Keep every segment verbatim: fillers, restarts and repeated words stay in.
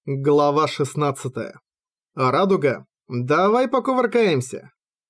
Глава шестнадцатая. Радуга, давай покувыркаемся.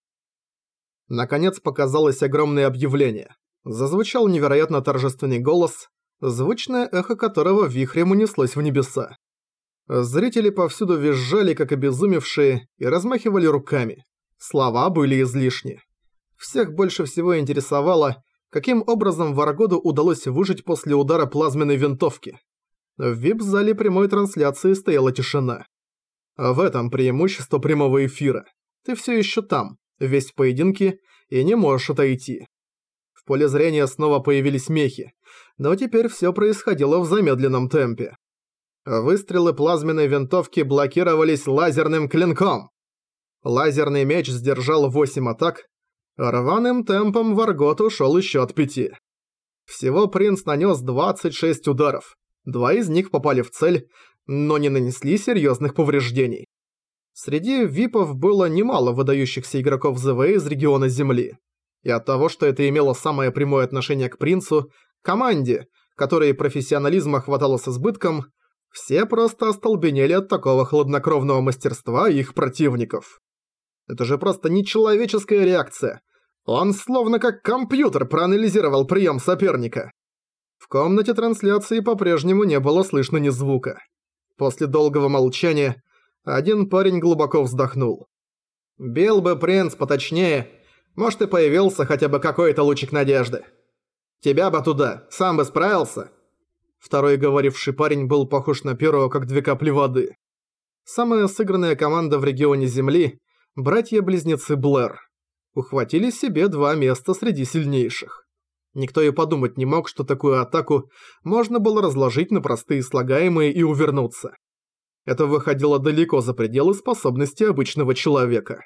Наконец показалось огромное объявление. Зазвучал невероятно торжественный голос, звучное эхо которого вихрем унеслось в небеса. Зрители повсюду визжали, как обезумевшие, и размахивали руками. Слова были излишни. Всех больше всего интересовало, каким образом Варгоду удалось выжить после удара плазменной винтовки. В ви ай пи-зале прямой трансляции стояла тишина. А в этом преимущество прямого эфира. Ты все еще там, весь в поединке, и не можешь отойти. В поле зрения снова появились мехи, но теперь все происходило в замедленном темпе. Выстрелы плазменной винтовки блокировались лазерным клинком. Лазерный меч сдержал восемь атак, рваным темпом Варгот ушел еще от пяти. Всего принц нанес двадцать шесть ударов. Два из них попали в цель, но не нанесли серьезных повреждений. Среди випов было немало выдающихся игроков зэ вэ из региона Земли. И от того, что это имело самое прямое отношение к принцу, команде, которой профессионализма хватало с избытком, все просто остолбенели от такого хладнокровного мастерства их противников. Это же просто нечеловеческая реакция. Он словно как компьютер проанализировал прием соперника. В комнате трансляции по-прежнему не было слышно ни звука. После долгого молчания один парень глубоко вздохнул. «Бил бы принц поточнее, может и появился хотя бы какой-то лучик надежды. Тебя бы туда, сам бы справился». Второй говоривший парень был похож на первого, как две капли воды. Самая сыгранная команда в регионе Земли – братья-близнецы Блэр. Ухватили себе два места среди сильнейших. Никто и подумать не мог, что такую атаку можно было разложить на простые слагаемые и увернуться. Это выходило далеко за пределы способностей обычного человека.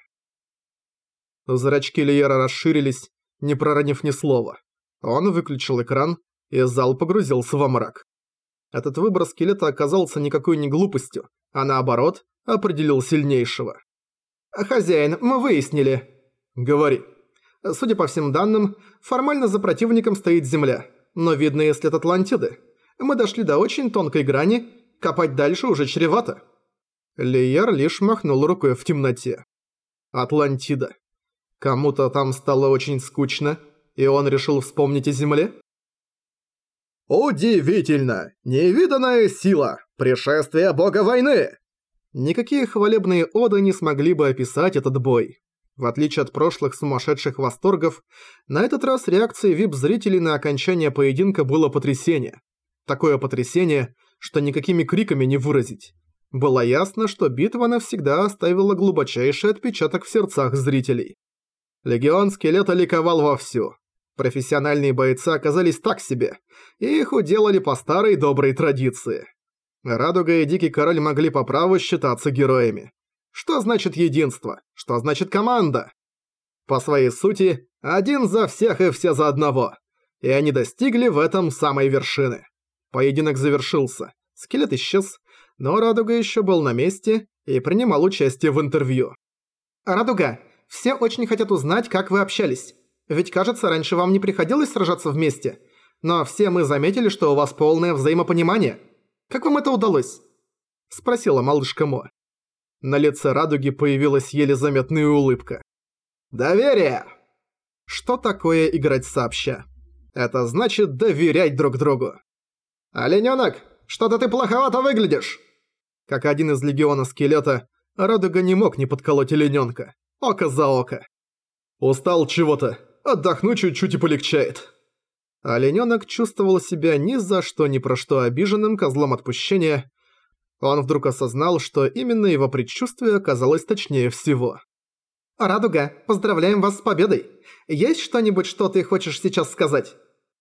Зрачки Лиера расширились, не проронив ни слова. Он выключил экран, и зал погрузился во мрак. Этот выбор скелета оказался никакой не глупостью, а наоборот, определил сильнейшего. «Хозяин, мы выяснили». «Говори». Судя по всем данным, формально за противником стоит Земля, но видно, если от Атлантиды. Мы дошли до очень тонкой грани, копать дальше уже чревато. Лиер лишь махнул рукой в темноте. Атлантида. Кому-то там стало очень скучно, и он решил вспомнить о Земле? «Удивительно! Невиданная сила! Пришествие бога войны!» Никакие хвалебные оды не смогли бы описать этот бой. В отличие от прошлых сумасшедших восторгов, на этот раз реакцией ви ай пи-зрителей на окончание поединка было потрясение. Такое потрясение, что никакими криками не выразить. Было ясно, что битва навсегда оставила глубочайший отпечаток в сердцах зрителей. Легион Скелета ликовал вовсю. Профессиональные бойцы оказались так себе, и их уделали по старой доброй традиции. Радуга и Дикий Король могли по праву считаться героями. Что значит единство? Что значит команда? По своей сути, один за всех и все за одного. И они достигли в этом самой вершины. Поединок завершился. Скелет исчез, но Радуга еще был на месте и принимал участие в интервью. «Радуга, все очень хотят узнать, как вы общались. Ведь, кажется, раньше вам не приходилось сражаться вместе. Но все мы заметили, что у вас полное взаимопонимание. Как вам это удалось?» Спросила малышка Мо. На лице Радуги появилась еле заметная улыбка. «Доверие!» Что такое играть сообща? Это значит доверять друг другу. «Оленёнок, что-то ты плоховато выглядишь!» Как один из легиона Скелета, Радуга не мог не подколоть оленёнка. Око за око. «Устал чего-то. Отдохну чуть-чуть и полегчает». Оленёнок чувствовал себя ни за что ни про что обиженным козлом отпущения. Он вдруг осознал, что именно его предчувствие оказалось точнее всего. «Радуга, поздравляем вас с победой! Есть что-нибудь, что ты хочешь сейчас сказать?»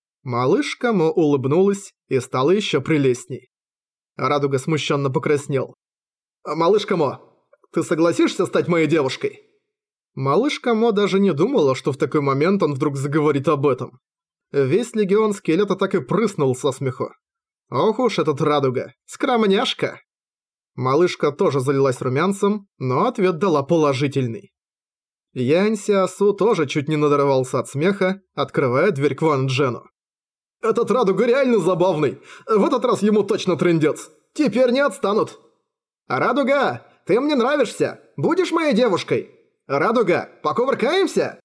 Малышка Мо улыбнулась и стала еще прелестней. Радуга смущенно покраснел. «Малышка Мо, ты согласишься стать моей девушкой?» Малышка Мо даже не думала, что в такой момент он вдруг заговорит об этом. Весь легион Скелета так и прыснул со смеху. Ох уж этот Радуга, скромняшка! Малышка тоже залилась румянцем, но ответ дала положительный. Янь Сиасу тоже чуть не надорвался от смеха, открывая дверь к Ван Джену. «Этот Радуга реально забавный! В этот раз ему точно трындец! Теперь не отстанут!» «Радуга, ты мне нравишься! Будешь моей девушкой? Радуга, покувыркаемся?»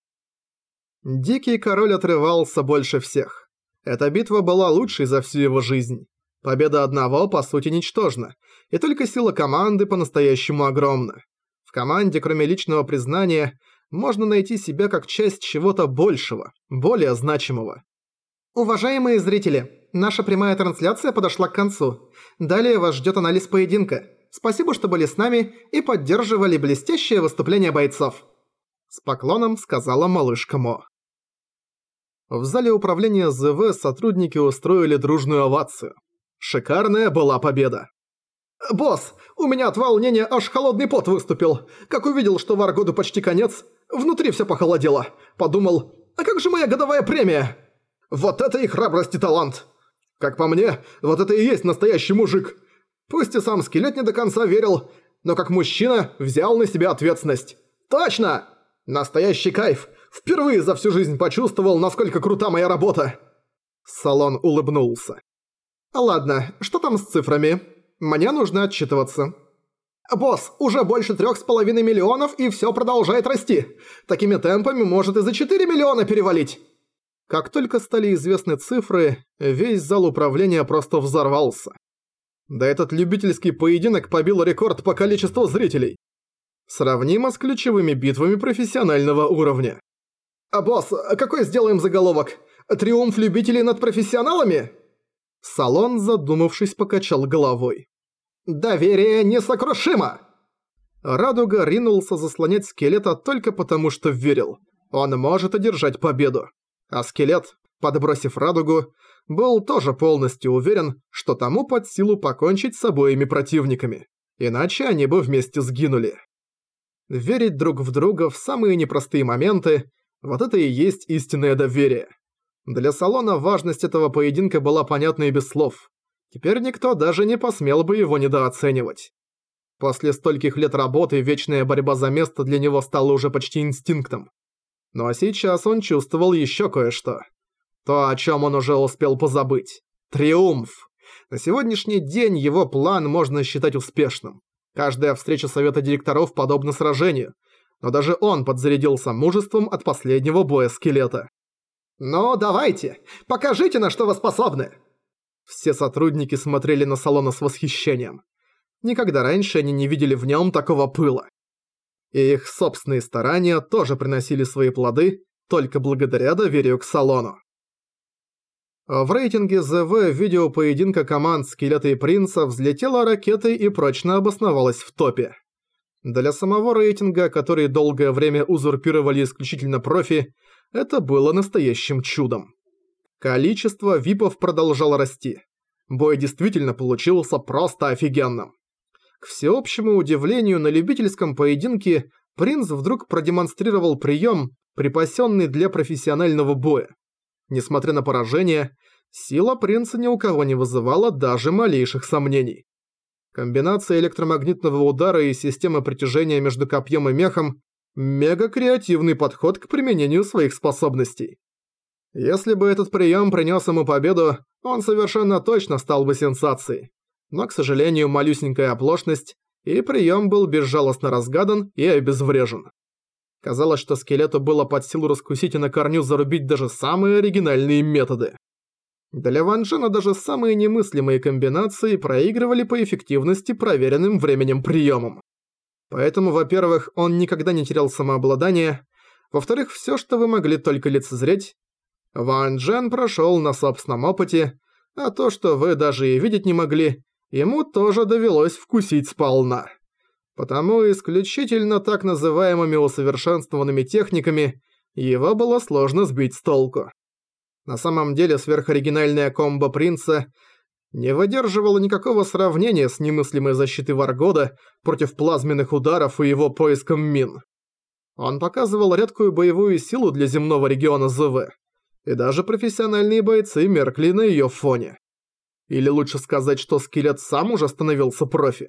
Дикий король отрывался больше всех. Эта битва была лучшей за всю его жизнь. Победа одного, по сути, ничтожна, и только сила команды по-настоящему огромна. В команде, кроме личного признания, можно найти себя как часть чего-то большего, более значимого. Уважаемые зрители, наша прямая трансляция подошла к концу. Далее вас ждет анализ поединка. Спасибо, что были с нами и поддерживали блестящее выступление бойцов. С поклоном сказала малышка Мо. В зале управления ЗВ сотрудники устроили дружную овацию. Шикарная была победа. «Босс, у меня от волнения аж холодный пот выступил. Как увидел, что Варгоду почти конец, внутри все похолодело. Подумал, а как же моя годовая премия? Вот это и храбрость и талант. Как по мне, вот это и есть настоящий мужик. Пусть и сам скелет не до конца верил, но как мужчина взял на себя ответственность. Точно! Настоящий кайф. Впервые за всю жизнь почувствовал, насколько крута моя работа». Салон улыбнулся. «Ладно, что там с цифрами? Мне нужно отчитываться». «Босс, уже больше трех с половиной миллионов и все продолжает расти. Такими темпами может и за четыре миллиона перевалить». Как только стали известны цифры, весь зал управления просто взорвался. Да этот любительский поединок побил рекорд по количеству зрителей. Сравнимо с ключевыми битвами профессионального уровня. «А босс, какой сделаем заголовок? Триумф любителей над профессионалами?» Салон, задумавшись, покачал головой. «Доверие несокрушимо!» Радуга ринулся заслонять скелета только потому, что верил. Он может одержать победу. А скелет, подбросив Радугу, был тоже полностью уверен, что тому под силу покончить с обоими противниками. Иначе они бы вместе сгинули. Верить друг в друга в самые непростые моменты – вот это и есть истинное доверие. Для Салона важность этого поединка была понятна и без слов. Теперь никто даже не посмел бы его недооценивать. После стольких лет работы вечная борьба за место для него стала уже почти инстинктом. Но сейчас он чувствовал еще кое-что. То, о чем он уже успел позабыть. Триумф. На сегодняшний день его план можно считать успешным. Каждая встреча совета директоров подобна сражению. Но даже он подзарядился мужеством от последнего боя скелета. «Ну, давайте! Покажите, на что вы способны!» Все сотрудники смотрели на Салона с восхищением. Никогда раньше они не видели в нем такого пыла. И их собственные старания тоже приносили свои плоды только благодаря доверию к Салону. В рейтинге ЗВ видео поединка команд Скелета и Принца взлетела ракетой и прочно обосновалась в топе. Для самого рейтинга, который долгое время узурпировали исключительно профи, это было настоящим чудом. Количество випов продолжало расти. Бой действительно получился просто офигенным. К всеобщему удивлению, на любительском поединке принц вдруг продемонстрировал прием, припасенный для профессионального боя. Несмотря на поражение, сила принца ни у кого не вызывала даже малейших сомнений. Комбинация электромагнитного удара и системы притяжения между копьем и мехом – мега-креативный подход к применению своих способностей. Если бы этот прием принес ему победу, он совершенно точно стал бы сенсацией. Но, к сожалению, малюсенькая оплошность, и прием был безжалостно разгадан и обезврежен. Казалось, что скелету было под силу раскусить и на корню зарубить даже самые оригинальные методы. Для Ван Джена даже самые немыслимые комбинации проигрывали по эффективности проверенным временем приемам. Поэтому, во-первых, он никогда не терял самообладание, во-вторых, все, что вы могли только лицезреть, Ван Джен прошел на собственном опыте, а то, что вы даже и видеть не могли, ему тоже довелось вкусить сполна. Потому исключительно так называемыми усовершенствованными техниками его было сложно сбить с толку. На самом деле сверхоригинальная комбо принца не выдерживала никакого сравнения с немыслимой защитой Варгода против плазменных ударов и его поиском мин. Он показывал редкую боевую силу для земного региона ЗВ, и даже профессиональные бойцы меркли на её фоне. Или лучше сказать, что скелет сам уже становился профи.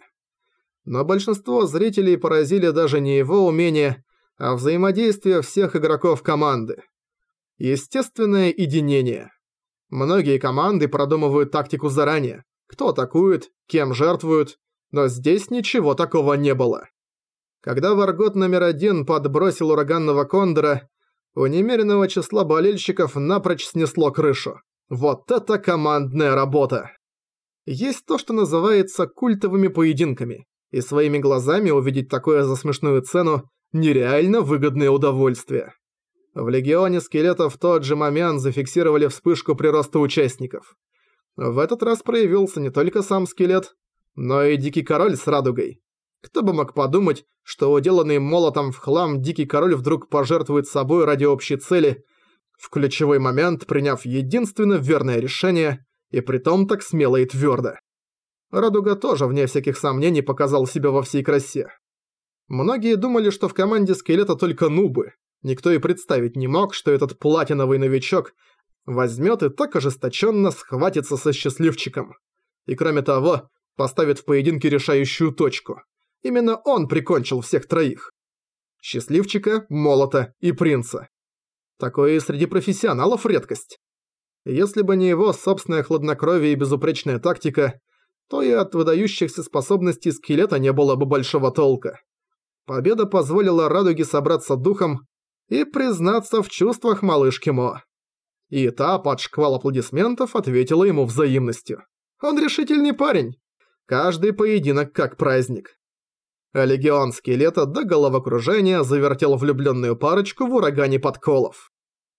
Но большинство зрителей поразили даже не его умения, а взаимодействие всех игроков команды. Естественное единение. Многие команды продумывают тактику заранее, кто атакует, кем жертвуют, Но здесь ничего такого не было. Когда Варгот номер один подбросил ураганного кондора, у немеренного числа болельщиков напрочь снесло крышу. Вот это командная работа! Есть то, что называется культовыми поединками, и своими глазами увидеть такое за смешную цену – нереально выгодное удовольствие. В Легионе Скелетов в тот же момент зафиксировали вспышку прироста участников. В этот раз проявился не только сам Скелет, но и Дикий Король с Радугой. Кто бы мог подумать, что уделанный молотом в хлам Дикий Король вдруг пожертвует собой ради общей цели, в ключевой момент приняв единственно верное решение, и притом так смело и твердо. Радуга тоже, вне всяких сомнений, показал себя во всей красе. Многие думали, что в команде Скелета только нубы. Никто и представить не мог, что этот платиновый новичок возьмет и так ожесточенно схватится со счастливчиком. И кроме того, поставит в поединке решающую точку. Именно он прикончил всех троих. Счастливчика, Молота и Принца. Такое и среди профессионалов редкость. Если бы не его собственное хладнокровие и безупречная тактика, то и от выдающихся способностей Скелета не было бы большого толка. Победа позволила Радуге собраться духом и признаться в чувствах малышки Мо. И та под шквал аплодисментов ответила ему взаимностью. Он решительный парень. Каждый поединок как праздник. А Легион Скелета до головокружения завертел влюбленную парочку в урагане подколов.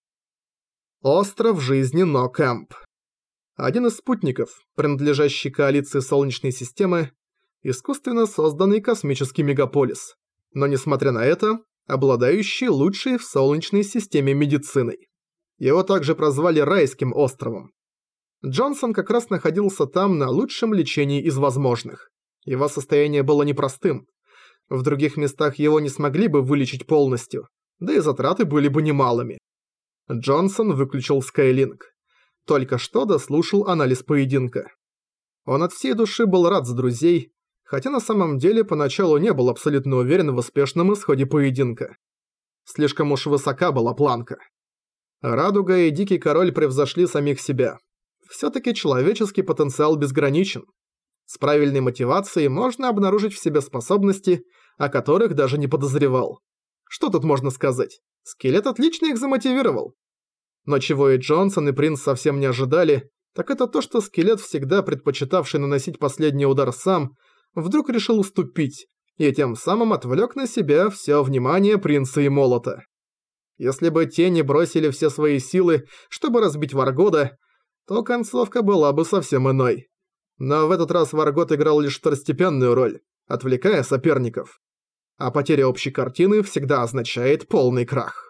Остров жизни Но-Кэмп. Один из спутников, принадлежащий коалиции Солнечной системы, искусственно созданный космический мегаполис, но несмотря на это, обладающий лучшей в Солнечной системе медициной. Его также прозвали Райским островом. Джонсон как раз находился там на лучшем лечении из возможных. Его состояние было непростым. В других местах его не смогли бы вылечить полностью, да и затраты были бы немалыми. Джонсон выключил Скайлинк. Только что дослушал анализ поединка. Он от всей души был рад за друзей, хотя на самом деле поначалу не был абсолютно уверен в успешном исходе поединка. Слишком уж высока была планка. Радуга и Дикий Король превзошли самих себя. Всё-таки человеческий потенциал безграничен. С правильной мотивацией можно обнаружить в себе способности, о которых даже не подозревал. Что тут можно сказать? Скелет отлично их замотивировал. Но чего и Джонсон, и Принц совсем не ожидали, так это то, что Скелет, всегда предпочитавший наносить последний удар сам, вдруг решил уступить, и тем самым отвлек на себя все внимание Принца и Молота. Если бы те не бросили все свои силы, чтобы разбить Варгода, то концовка была бы совсем иной. Но в этот раз Варгод играл лишь второстепенную роль, отвлекая соперников. А потеря общей картины всегда означает полный крах.